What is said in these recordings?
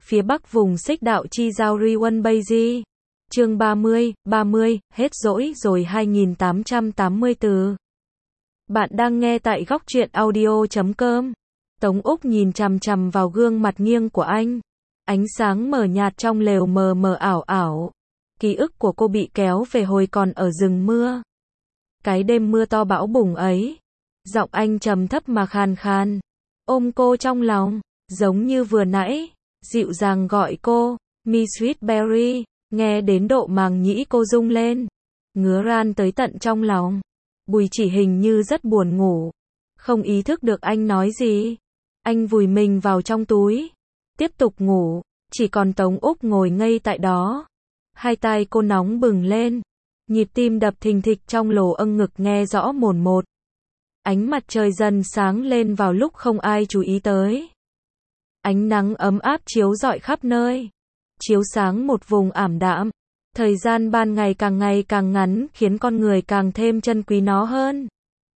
phía bắc vùng xích đạo chi giao Riwon Beiji. Chương 30, hết dỗi rồi 2884. Bạn đang nghe tại góc truyện audio.com. Tống Úc nhìn chằm chằm vào gương mặt nghiêng của anh. Ánh sáng mờ nhạt trong lều mờ mờ ảo ảo. Ký ức của cô bị kéo về hồi còn ở rừng mưa. Cái đêm mưa to bão bùng ấy. Giọng anh trầm thấp mà khàn khàn. Ôm cô trong lòng, giống như vừa nãy, dịu dàng gọi cô, Mi Sweet Berry, nghe đến độ màng nhĩ cô rung lên, ngứa ran tới tận trong lòng. Bùi Chỉ hình như rất buồn ngủ, không ý thức được anh nói gì. Anh vùi mình vào trong túi, tiếp tục ngủ, chỉ còn Tống Úc ngồi ngây tại đó. Hai tai cô nóng bừng lên, nhịp tim đập thình thịch trong lồ âng ngực nghe rõ mồn một. Ánh mặt trời dần sáng lên vào lúc không ai chú ý tới. Ánh nắng ấm áp chiếu rọi khắp nơi, chiếu sáng một vùng ảm đạm. Thời gian ban ngày càng ngắn khiến con người càng thêm trân quý nó hơn.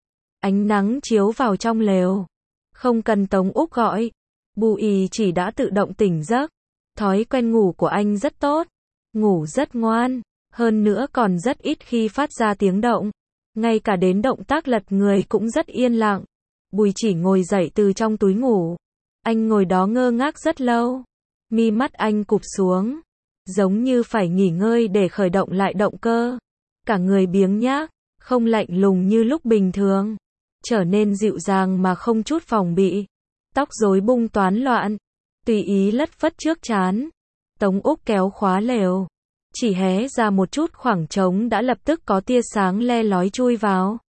Ánh nắng chiếu vào trong lều, không cần Tống Úc gọi, Bùi Chỉ đã tự động tỉnh giấc. Thói quen ngủ của anh rất tốt, ngủ rất ngoan, hơn nữa còn rất ít khi phát ra tiếng động. Ngay cả đến động tác lật người cũng rất yên lặng. Bùi Chỉ ngồi dậy từ trong túi ngủ. Anh ngồi đó ngơ ngác rất lâu. Mi mắt anh cụp xuống, giống như phải nghỉ ngơi để khởi động lại động cơ. Cả người biếng nhác, không lạnh lùng như lúc bình thường, trở nên dịu dàng mà không chút phòng bị. Tóc rối bung toán loạn, tùy ý lất phất trước trán. Tống Úc kéo khóa lều, chỉ hé ra một chút khoảng trống đã lập tức có tia sáng le lói chui vào.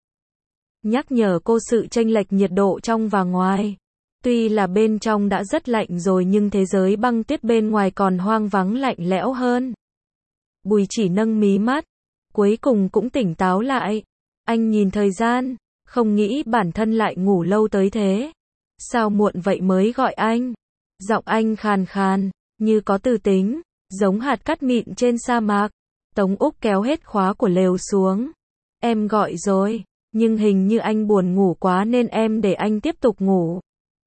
Nhắc nhở cô sự chênh lệch nhiệt độ trong và ngoài. Tuy là bên trong đã rất lạnh rồi nhưng thế giới băng tuyết bên ngoài còn hoang vắng lạnh lẽo hơn. Bùi Chỉ nâng mí mắt, cuối cùng cũng tỉnh táo lại. Anh nhìn thời gian, không nghĩ bản thân lại ngủ lâu tới thế. Sao muộn vậy mới gọi anh? Giọng anh khàn khàn, như có từ tính, giống hạt cát mịn trên sa mạc. Tống Úc kéo hết khóa của lều xuống. Em gọi rồi, nhưng hình như anh buồn ngủ quá nên em để anh tiếp tục ngủ.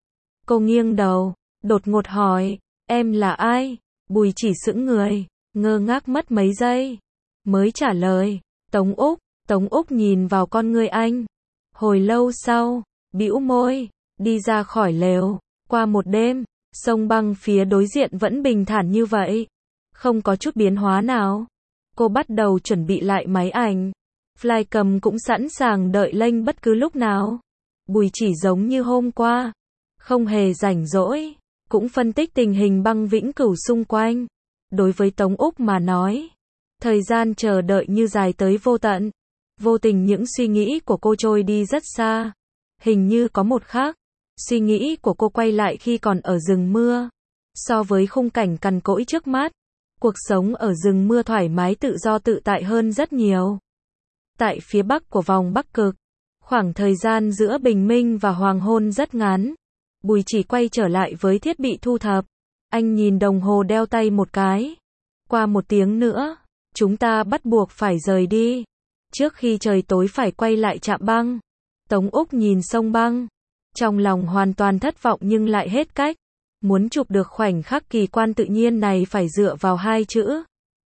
Cô nghiêng đầu, đột ngột hỏi, em là ai? Bùi Chỉ sững người, ngơ ngác mất mấy giây, mới trả lời, Tống Úc. Tống Úc nhìn vào con ngươi anh. Hồi lâu sau, bĩu môi, đi ra khỏi lều. Qua một đêm, sông băng phía đối diện vẫn bình thản như vậy, không có chút biến hóa nào. Cô bắt đầu chuẩn bị lại máy ảnh. Flycam cũng sẵn sàng đợi lệnh bất cứ lúc nào. Bùi Chỉ giống như hôm qua, không hề rảnh rỗi, cũng phân tích tình hình băng vĩnh cửu xung quanh. Đối với Tống Úc mà nói, thời gian chờ đợi như dài tới vô tận. Vô tình những suy nghĩ của cô trôi đi rất xa. Hình như có một khắc, suy nghĩ của cô quay lại khi còn ở rừng mưa. So với khung cảnh cằn cỗi trước mắt, cuộc sống ở rừng mưa thoải mái tự do tự tại hơn rất nhiều. Tại phía bắc của vòng Bắc Cực, khoảng thời gian giữa bình minh và hoàng hôn rất ngắn. Bùi Chỉ quay trở lại với thiết bị thu thập. Anh nhìn đồng hồ đeo tay một cái. Qua 1 tiếng nữa, chúng ta bắt buộc phải rời đi. Trước khi trời tối phải quay lại trạm băng. Tống Úc nhìn sông băng, trong lòng hoàn toàn thất vọng nhưng lại hết cách. Muốn chụp được khoảnh khắc kỳ quan tự nhiên này phải dựa vào 2 chữ.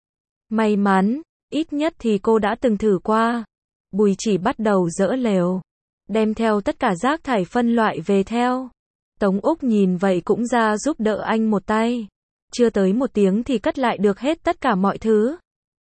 May mắn, ít nhất thì cô đã từng thử qua. Bùi Chỉ bắt đầu dỡ lều, đem theo tất cả rác thải phân loại về theo. Tống Úc nhìn vậy cũng ra giúp đỡ anh một tay. Chưa tới 1 tiếng thì cất lại được hết tất cả mọi thứ.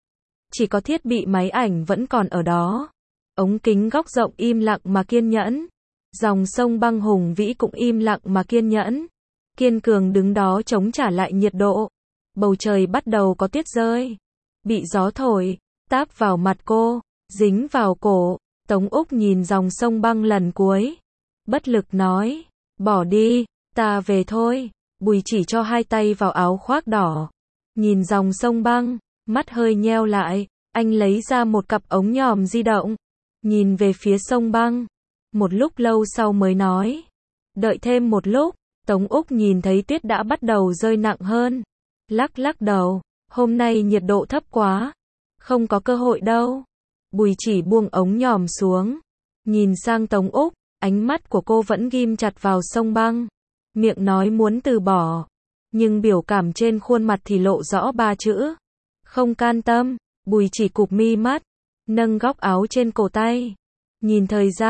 Chỉ có thiết bị máy ảnh vẫn còn ở đó. Ống kính góc rộng im lặng mà kiên nhẫn. Dòng sông băng hùng vĩ cũng im lặng mà kiên nhẫn. Kiên cường đứng đó chống trả lại nhiệt độ. Bầu trời bắt đầu có tuyết rơi. Bị gió thổi, táp vào mặt cô, dính vào cổ. Tống Úc nhìn dòng sông băng lần cuối. Bất lực nói, bỏ đi, ta về thôi. Bùi Chỉ cho 2 tay vào áo khoác đỏ. Nhìn dòng sông băng, mắt hơi nheo lại. Anh lấy ra một cặp ống nhòm di động. Nhìn về phía sông băng. Một lúc lâu sau mới nói, đợi thêm một lúc. Tống Úc nhìn thấy tuyết đã bắt đầu rơi nặng hơn. Lắc đầu, hôm nay nhiệt độ thấp quá. Không có cơ hội đâu. Bùi Chỉ buông ống nhòm xuống. Nhìn sang Tống Úc, ánh mắt của cô vẫn ghim chặt vào sông băng. Miệng nói muốn từ bỏ. nhưng biểu cảm trên khuôn mặt thì lộ rõ ba chữ. Không can tâm. Bùi chỉ cụp mi mắt, nâng góc áo trên cổ tay. Nhìn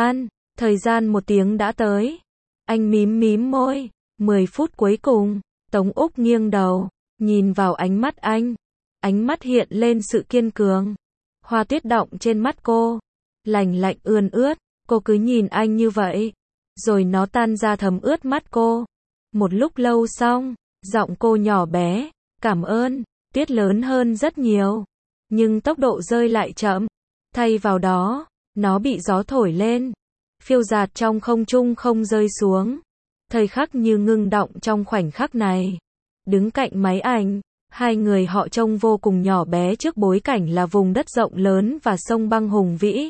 thời gian 1 tiếng đã tới. Anh mím mím môi. 10 phút cuối cùng, Tống Úc nghiêng đầu, nhìn vào ánh mắt anh. Ánh mắt hiện lên sự kiên cường. Hoa tuyết đọng trên mắt cô, lành lạnh ươn ướt, cô cứ nhìn anh như vậy, rồi nó tan ra thấm ướt mắt cô. Một lúc lâu xong, giọng cô nhỏ bé, cảm ơn, tuyết lớn hơn rất nhiều, nhưng tốc độ rơi lại chậm. Thay vào đó, nó bị gió thổi lên, phiêu dạt trong không trung không rơi xuống. Thời khắc như ngưng đọng trong khoảnh khắc này. Đứng cạnh máy ảnh, hai người họ trông vô cùng nhỏ bé trước bối cảnh là vùng đất rộng lớn và sông băng hùng vĩ.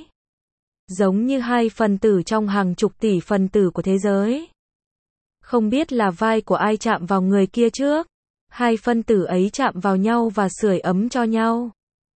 Giống như hai phần tử trong hàng chục tỷ phần tử của thế giới. Không biết là vai của ai chạm vào người kia trước. Hai phân tử ấy chạm vào nhau và sưởi ấm cho nhau.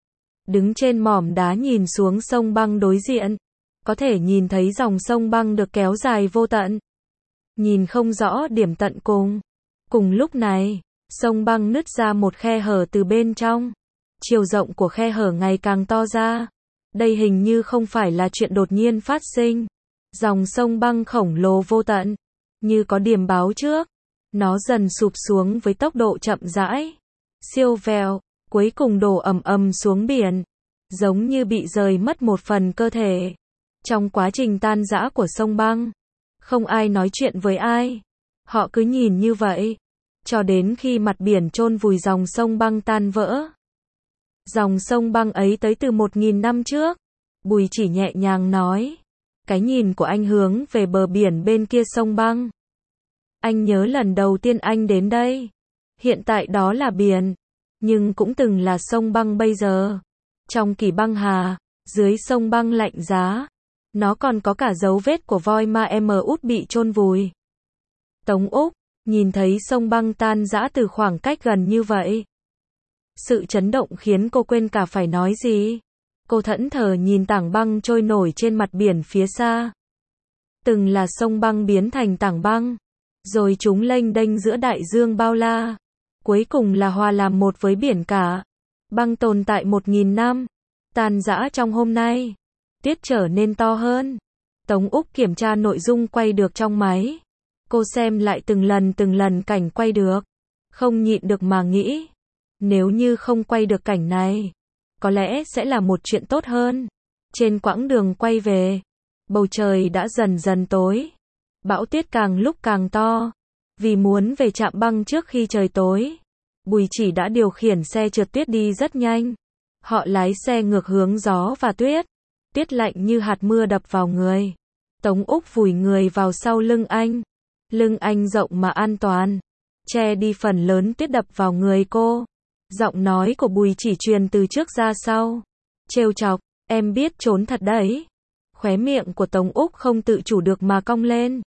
Đứng trên mỏm đá nhìn xuống sông băng đối diện, có thể nhìn thấy dòng sông băng được kéo dài vô tận. Nhìn không rõ điểm tận cùng. Cùng lúc này, sông băng nứt ra một khe hở từ bên trong. Chiều rộng của khe hở ngày càng to ra. Đây hình như không phải là chuyện đột nhiên phát sinh. Dòng sông băng khổng lồ vô tận, như có điềm báo trước. Nó dần sụp xuống với tốc độ chậm rãi, siêu vẹo, cuối cùng đổ ầm ầm xuống biển, giống như bị rời mất một phần cơ thể. Trong quá trình tan rã của sông băng, không ai nói chuyện với ai. Họ cứ nhìn như vậy, cho đến khi mặt biển chôn vùi dòng sông băng tan vỡ. Dòng sông băng ấy tới từ 1000 năm trước. Bùi chỉ nhẹ nhàng nói. Cái nhìn của anh hướng về bờ biển bên kia sông băng. Anh nhớ lần đầu tiên anh đến đây. Hiện tại đó là biển, nhưng cũng từng là sông băng bây giờ. Trong kỳ băng hà, dưới sông băng lạnh giá, nó còn có cả dấu vết của voi ma út bị chôn vùi. Tống Úc nhìn thấy sông băng tan rã từ khoảng cách gần như vậy. Sự chấn động khiến cô quên cả phải nói gì. Cô thẫn thờ nhìn tảng băng trôi nổi trên mặt biển phía xa. Từng là sông băng biến thành tảng băng, rồi chúng lênh đênh giữa đại dương bao la, cuối cùng là hòa làm một với biển cả. Băng tồn tại 1000 năm, tan rã trong hôm nay, tuyết trở nên to hơn. Tống Úc kiểm tra nội dung quay được trong máy. Cô xem lại từng lần cảnh quay được, không nhịn được mà nghĩ, nếu như không quay được cảnh này, có lẽ sẽ là một chuyện tốt hơn. Trên quãng đường quay về, bầu trời đã dần dần tối, bão tuyết càng lúc càng to. Vì muốn về trạm băng trước khi trời tối, Bùi Chỉ đã điều khiển xe trượt tuyết đi rất nhanh. Họ lái xe ngược hướng gió và tuyết. Tuyết lạnh như hạt mưa đập vào người. Tống Úc vùi người vào sau lưng anh. Lưng anh rộng mà an toàn, che đi phần lớn tuyết đập vào người cô. Giọng nói của Bùi Chỉ truyền từ trước ra sau, trêu chọc, em biết trốn thật đấy. Khóe miệng của Tống Úc không tự chủ được mà cong lên.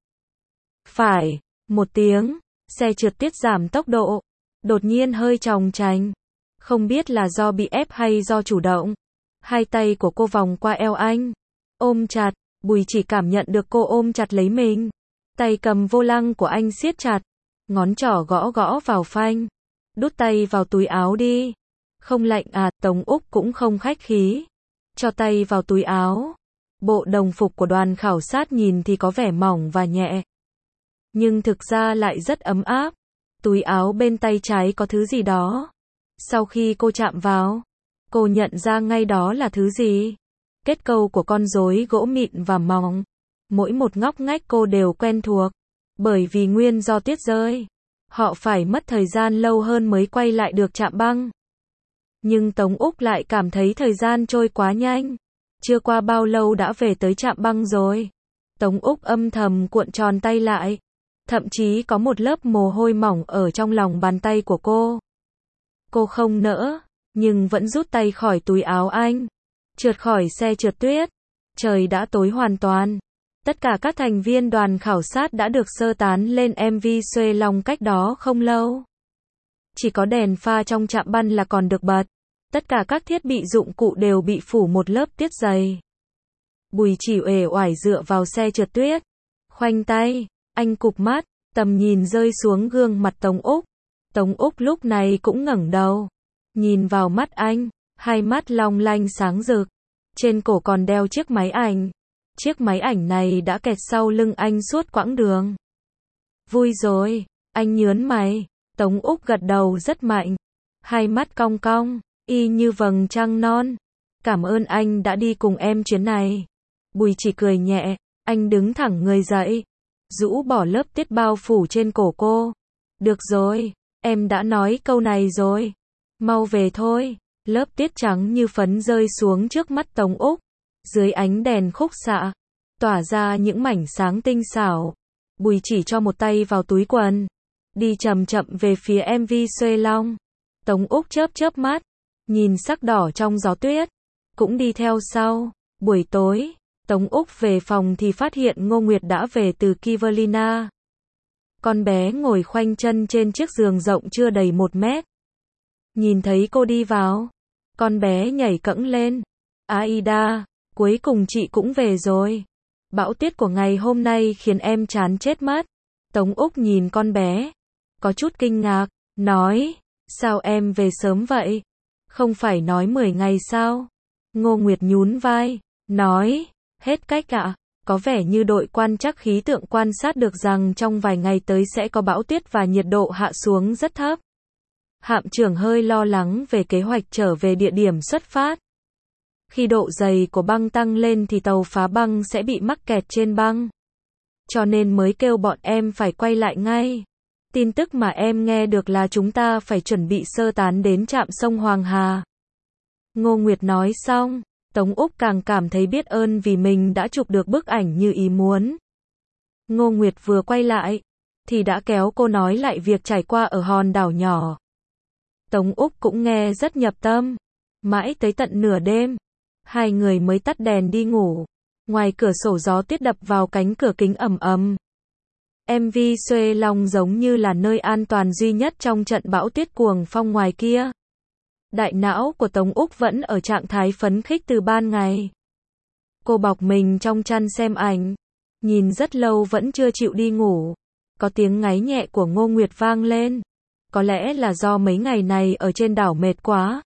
Phải, một tiếng, xe trượt tuyết giảm tốc độ, đột nhiên hơi chòng chành. Không biết là do bị ép hay do chủ động. Hai tay của cô vòng qua eo anh, ôm chặt. Bùi Chỉ cảm nhận được cô ôm chặt lấy mình. Tay cầm vô lăng của anh siết chặt, ngón trỏ gõ gõ vào phanh. Đút tay vào túi áo đi. Không lạnh à? Tống Úc cũng không khách khí, cho tay vào túi áo. Bộ đồng phục của đoàn khảo sát nhìn thì có vẻ mỏng và nhẹ, nhưng thực ra lại rất ấm áp. Túi áo bên tay trái có thứ gì đó. Sau khi cô chạm vào, cô nhận ra ngay đó là thứ gì. Kết cấu của con rối gỗ mịn và mỏng. Mỗi một ngóc ngách cô đều quen thuộc. Bởi vì nguyên do tuyết rơi, họ phải mất thời gian lâu hơn mới quay lại được trạm băng. Nhưng Tống Úc lại cảm thấy thời gian trôi quá nhanh. Chưa qua bao lâu đã về tới trạm băng rồi. Tống Úc âm thầm cuộn tròn tay lại. Thậm chí có một lớp mồ hôi mỏng ở trong lòng bàn tay của cô. Cô không nỡ, nhưng vẫn rút tay khỏi túi áo anh. Trượt khỏi xe trượt tuyết. Trời đã tối hoàn toàn. Tất cả các thành viên đoàn khảo sát đã được sơ tán lên MV Xuê Long cách đó không lâu. Chỉ có đèn pha trong trạm băng là còn được bật. Tất cả các thiết bị dụng cụ đều bị phủ một lớp tuyết dày. Bùi Chỉ uể oải dựa vào xe trượt tuyết. Khoanh tay, anh cụp mắt, tầm nhìn rơi xuống gương mặt Tống Úc. Tống Úc lúc này cũng ngẩng đầu, nhìn vào mắt anh, hai mắt long lanh sáng rực. Trên cổ còn đeo chiếc máy ảnh. Chiếc máy ảnh này đã kẹt sau lưng anh suốt quãng đường. Vui rồi, anh nhớn mày. Tống Úc gật đầu rất mạnh. Hai mắt cong cong, y như vầng trăng non. Cảm ơn anh đã đi cùng em chuyến này. Bùi Chỉ cười nhẹ, anh đứng thẳng người dậy, rũ bỏ lớp tiết bao phủ trên cổ cô. Được rồi, em đã nói câu này rồi. Mau về thôi. Lớp tiết trắng như phấn rơi xuống trước mắt Tống Úc. Dưới ánh đèn khúc xạ, tỏa ra những mảnh sáng tinh xảo. Bùi Chỉ cho một tay vào túi quần, đi chậm chậm về phía MV Xuê Long. Tống Úc chớp chớp mắt, nhìn sắc đỏ trong gió tuyết, cũng đi theo sau. Buổi tối, Tống Úc về phòng thì phát hiện Ngô Nguyệt đã về từ Kivalina. Con bé ngồi khoanh chân trên chiếc giường rộng chưa đầy 1 mét. Nhìn thấy cô đi vào, con bé nhảy cẫng lên. Aida, cuối cùng chị cũng về rồi. Bão tuyết của ngày hôm nay khiến em chán chết mất. Tống Úc nhìn con bé, có chút kinh ngạc, nói, sao em về sớm vậy? Không phải nói 10 ngày sao? Ngô Nguyệt nhún vai, nói, hết cách ạ. Có vẻ như đội quan trắc khí tượng quan sát được rằng trong vài ngày tới sẽ có bão tuyết và nhiệt độ hạ xuống rất thấp. Hạm trưởng hơi lo lắng về kế hoạch trở về địa điểm xuất phát. Khi độ dày của băng tăng lên thì tàu phá băng sẽ bị mắc kẹt trên băng. Cho nên mới kêu bọn em phải quay lại ngay. Tin tức mà em nghe được là chúng ta phải chuẩn bị sơ tán đến trạm sông Hoàng Hà. Ngô Nguyệt nói xong, Tống Úc càng cảm thấy biết ơn vì mình đã chụp được bức ảnh như ý muốn. Ngô Nguyệt vừa quay lại, thì đã kéo cô nói lại việc trải qua ở hòn đảo nhỏ. Tống Úc cũng nghe rất nhập tâm. Mãi tới tận nửa đêm, hai người mới tắt đèn đi ngủ. Ngoài cửa sổ gió tuyết đập vào cánh cửa kính ầm ầm. MV Xuê Long giống như là nơi an toàn duy nhất trong trận bão tuyết cuồng phong ngoài kia. Đại não của Tống Úc vẫn ở trạng thái phấn khích từ ban ngày. Cô bọc mình trong chăn xem ảnh, nhìn rất lâu vẫn chưa chịu đi ngủ. Có tiếng ngáy nhẹ của Ngô Nguyệt vang lên. Có lẽ là do mấy ngày này ở trên đảo mệt quá.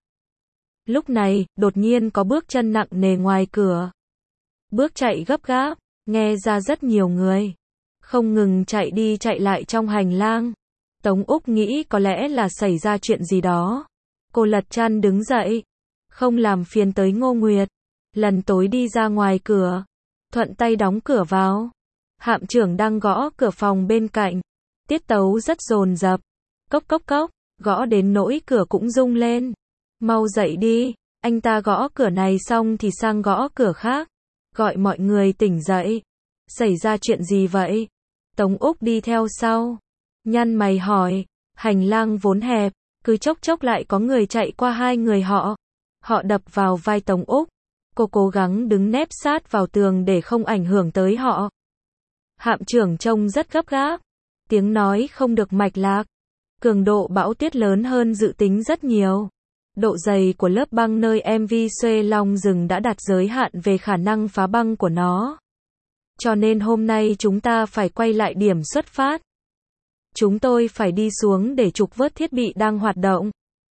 Lúc này, đột nhiên có bước chân nặng nề ngoài cửa. Bước chạy gấp gáp, nghe ra rất nhiều người. Không ngừng chạy đi chạy lại trong hành lang. Tống Úc nghĩ có lẽ là xảy ra chuyện gì đó. Cô lật chăn đứng dậy. Không làm phiền tới Ngô Nguyệt. Lần tối đi ra ngoài cửa. Thuận tay đóng cửa vào. Hạm trưởng đang gõ cửa phòng bên cạnh. Tiết tấu rất dồn dập. Cốc cốc cốc, gõ đến nỗi cửa cũng rung lên. Mau dậy đi, anh ta gõ cửa này xong thì sang gõ cửa khác. Gọi mọi người tỉnh dậy. Xảy ra chuyện gì vậy? Tống Úc đi theo sau. Nhăn mày hỏi, hành lang vốn hẹp, cứ chốc chốc lại có người chạy qua hai người họ. Họ đập vào vai Tống Úc. Cô cố gắng đứng nép sát vào tường để không ảnh hưởng tới họ. Hạm trưởng trông rất gấp gáp. Tiếng nói không được mạch lạc. Cường độ bão tuyết lớn hơn dự tính rất nhiều. Độ dày của lớp băng nơi MV Xuê Long rừng đã đạt giới hạn về khả năng phá băng của nó. Cho nên hôm nay chúng ta phải quay lại điểm xuất phát. Chúng tôi phải đi xuống để trục vớt thiết bị đang hoạt động.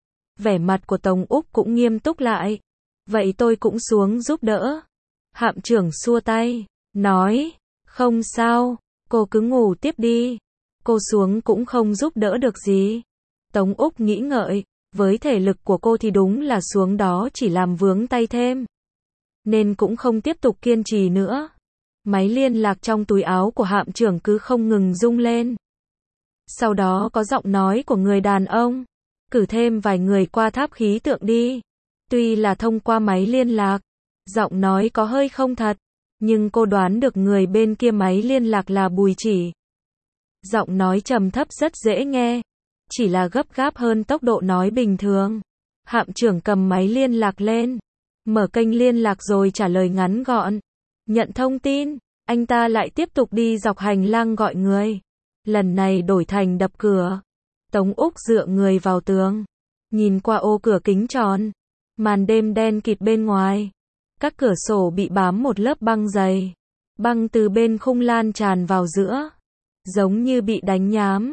Vẻ mặt của Tống Úc cũng nghiêm túc lại. Vậy tôi cũng xuống giúp đỡ. Hạm trưởng xua tay, nói, không sao, cô cứ ngủ tiếp đi. Cô xuống cũng không giúp đỡ được gì. Tống Úc nghĩ ngợi, với thể lực của cô thì đúng là xuống đó chỉ làm vướng tay thêm. Nên cũng không tiếp tục kiên trì nữa. Máy liên lạc trong túi áo của hạm trưởng cứ không ngừng rung lên. Sau đó có giọng nói của người đàn ông. Cử thêm vài người qua tháp khí tượng đi. Tuy là thông qua máy liên lạc, giọng nói có hơi không thật. Nhưng cô đoán được người bên kia máy liên lạc là Bùi Chỉ. Giọng nói trầm thấp rất dễ nghe. Chỉ là gấp gáp hơn tốc độ nói bình thường. Hạm trưởng cầm máy liên lạc lên. Mở kênh liên lạc rồi trả lời ngắn gọn. Nhận thông tin. Anh ta lại tiếp tục đi dọc hành lang gọi người. Lần này đổi thành đập cửa. Tống Úc dựa người vào tường. Nhìn qua ô cửa kính tròn. Màn đêm đen kịt bên ngoài. Các cửa sổ bị bám một lớp băng dày. Băng từ bên khung lan tràn vào giữa. Giống như bị đánh nhám.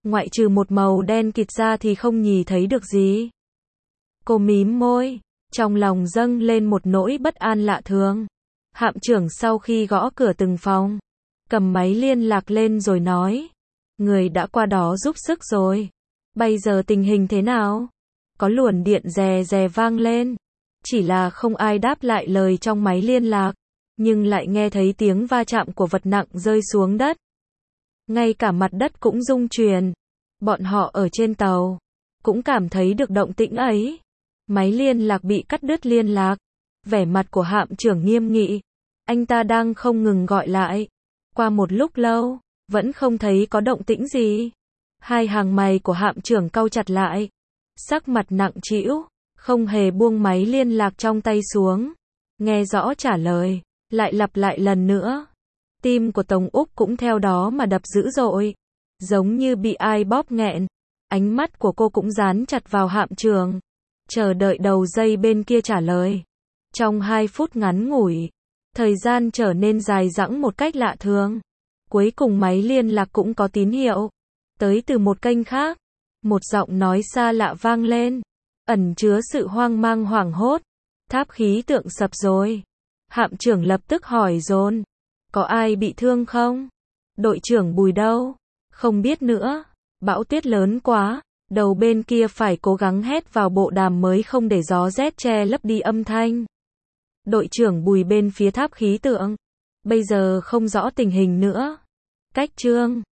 Ngoại trừ một màu đen kịt ra thì không nhìn thấy được gì. Cô mím môi, trong lòng dâng lên một nỗi bất an lạ thường. Hạm trưởng sau khi gõ cửa từng phòng, cầm máy liên lạc lên rồi nói. Người đã qua đó giúp sức rồi. Bây giờ tình hình thế nào? Có luồn điện rè rè vang lên. Chỉ là không ai đáp lại lời trong máy liên lạc. Nhưng lại nghe thấy tiếng va chạm của vật nặng rơi xuống đất. Ngay cả mặt đất cũng rung chuyển. Bọn họ ở trên tàu cũng cảm thấy được động tĩnh ấy. Máy liên lạc bị cắt đứt liên lạc. Vẻ mặt của hạm trưởng nghiêm nghị. Anh ta đang không ngừng gọi lại. Qua một lúc lâu, vẫn không thấy có động tĩnh gì. Hai hàng mày của hạm trưởng cau chặt lại. Sắc mặt nặng trĩu, không hề buông máy liên lạc trong tay xuống. Nghe rõ trả lời, lại lặp lại lần nữa. Tim của Tống Úc cũng theo đó mà đập dữ dội. Giống như bị ai bóp nghẹn. Ánh mắt của cô cũng dán chặt vào hạm trưởng. Chờ đợi đầu dây bên kia trả lời. Trong 2 phút ngắn ngủi, thời gian trở nên dài dẳng một cách lạ thường. Cuối cùng máy liên lạc cũng có tín hiệu. Tới từ một kênh khác. Một giọng nói xa lạ vang lên. Ẩn chứa sự hoang mang hoảng hốt. Tháp khí tượng sập rồi. Hạm trưởng lập tức hỏi dồn. Có ai bị thương không? Đội trưởng Bùi đâu? Không biết nữa. Bão tuyết lớn quá. Đầu bên kia phải cố gắng hét vào bộ đàm mới không để gió rét che lấp đi âm thanh. Đội trưởng Bùi bên phía tháp khí tượng. Bây giờ không rõ tình hình nữa. Cách chương